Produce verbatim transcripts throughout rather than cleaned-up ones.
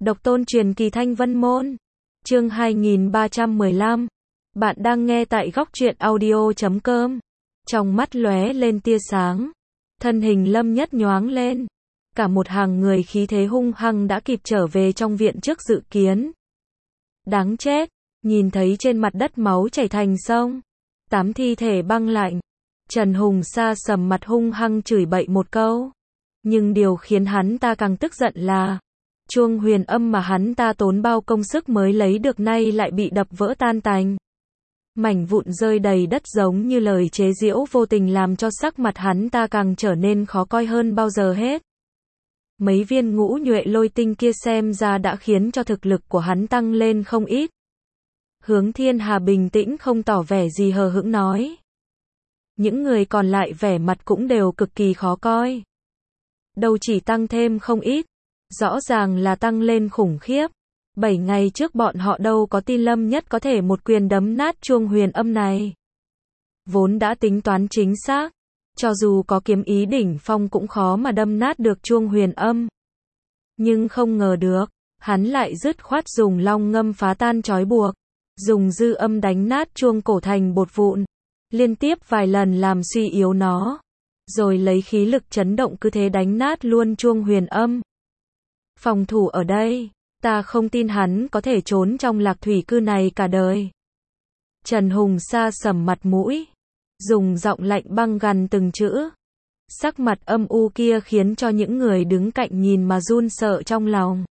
Độc tôn truyền kỳ Thanh Vân Môn. Chương hai nghìn ba trăm mười lăm. Bạn đang nghe tại góc truyện audio chấm com. Trong mắt lóe lên tia sáng. Thân hình Lâm Nhất nhoáng lên. Cả một hàng người khí thế hung hăng đã kịp trở về trong viện trước dự kiến. Đáng chết. Nhìn thấy trên mặt đất máu chảy thành sông. Tám thi thể băng lạnh. Trần Hùng Sa sầm mặt hung hăng chửi bậy một câu. Nhưng điều khiến hắn ta càng tức giận là chuông huyền âm mà hắn ta tốn bao công sức mới lấy được nay lại bị đập vỡ tan tành. Mảnh vụn rơi đầy đất giống như lời chế giễu vô tình làm cho sắc mặt hắn ta càng trở nên khó coi hơn bao giờ hết. Mấy viên ngũ nhuệ lôi tinh kia xem ra đã khiến cho thực lực của hắn tăng lên không ít. Hướng Thiên Hà bình tĩnh không tỏ vẻ gì hờ hững nói. Những người còn lại vẻ mặt cũng đều cực kỳ khó coi. Đâu chỉ tăng thêm không ít, rõ ràng là tăng lên khủng khiếp. Bảy ngày trước bọn họ đâu có tin Lâm Nhất có thể một quyền đấm nát chuông huyền âm này. Vốn đã tính toán chính xác, cho dù có kiếm ý đỉnh phong cũng khó mà đâm nát được chuông huyền âm. Nhưng không ngờ được, hắn lại dứt khoát dùng long ngâm phá tan trói buộc, dùng dư âm đánh nát chuông cổ thành bột vụn, liên tiếp vài lần làm suy yếu nó, rồi lấy khí lực chấn động cứ thế đánh nát luôn chuông huyền âm. Phòng thủ ở đây, ta không tin hắn có thể trốn trong lạc thủy cư này cả đời. Trần Hùng Sa sầm mặt mũi, dùng giọng lạnh băng gần từng chữ. Sắc mặt âm u kia khiến cho những người đứng cạnh nhìn mà run sợ trong lòng.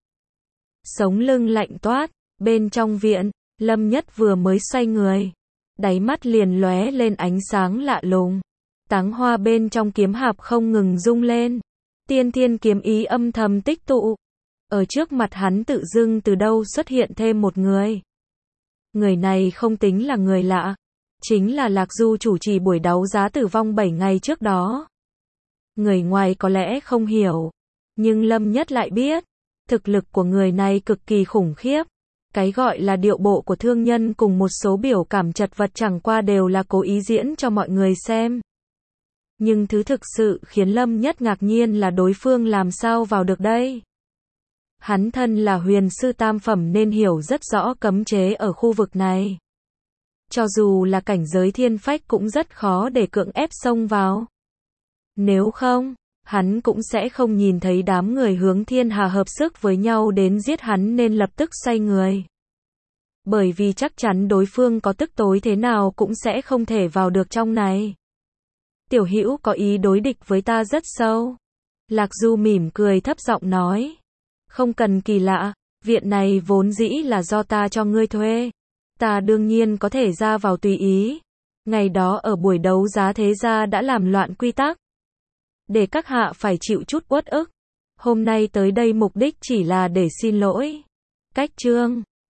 Sống lưng lạnh toát, bên trong viện, Lâm Nhất vừa mới xoay người, đáy mắt liền lóe lên ánh sáng lạ lùng. Táng hoa bên trong kiếm hạp không ngừng rung lên. Tiên thiên kiếm ý âm thầm tích tụ. Ở trước mặt hắn tự dưng từ đâu xuất hiện thêm một người. Người này không tính là người lạ, chính là Lạc Du chủ trì buổi đấu giá tử vong bảy ngày trước đó. Người ngoài có lẽ không hiểu, nhưng Lâm Nhất lại biết, thực lực của người này cực kỳ khủng khiếp. Cái gọi là điệu bộ của thương nhân cùng một số biểu cảm chật vật chẳng qua đều là cố ý diễn cho mọi người xem. Nhưng thứ thực sự khiến Lâm Nhất ngạc nhiên là đối phương làm sao vào được đây. Hắn thân là huyền sư tam phẩm nên hiểu rất rõ cấm chế ở khu vực này. Cho dù là cảnh giới thiên phách cũng rất khó để cưỡng ép xông vào. Nếu không, hắn cũng sẽ không nhìn thấy đám người Hướng Thiên Hà hợp sức với nhau đến giết hắn nên lập tức xoay người. Bởi vì chắc chắn đối phương có tức tối thế nào cũng sẽ không thể vào được trong này. Tiểu Hữu có ý đối địch với ta rất sâu. Lạc Du mỉm cười thấp giọng nói. Không cần kỳ lạ, viện này vốn dĩ là do ta cho ngươi thuê. Ta đương nhiên có thể ra vào tùy ý. Ngày đó ở buổi đấu giá thế gia đã làm loạn quy tắc, để các hạ phải chịu chút uất ức. Hôm nay tới đây mục đích chỉ là để xin lỗi. Cách chương